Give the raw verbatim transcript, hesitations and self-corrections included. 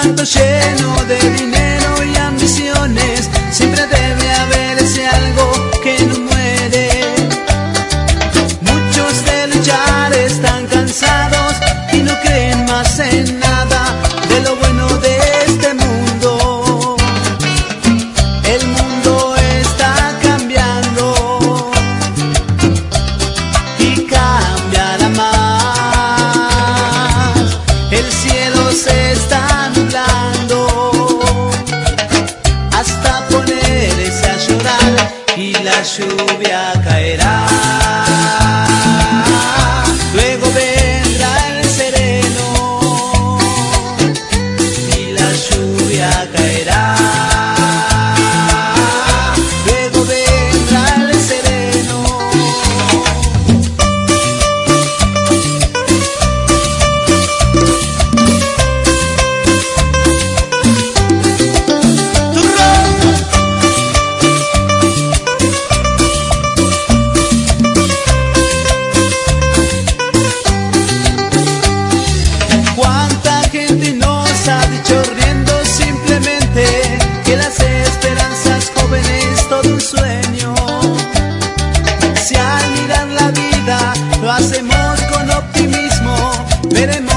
cuarto lleno de dinero y ambiciones, siempre debe haber ese algo que no muere. Muchos de luchar están cansados y no creen más en nada de lo bueno de este mundo. El mundo está cambiando y cambiará más. El cielo se está nublando hasta ponerse a llorar y la lluvia caerá. Luego vendrá el sereno y la lluvia caerá. Luego vendrá el sereno. Cuánta gente nos ha dicho riendo simplemente que las esperanzas jóvenes todo un sueño. Si al mirar la vida lo hacemos con optimismo, veremos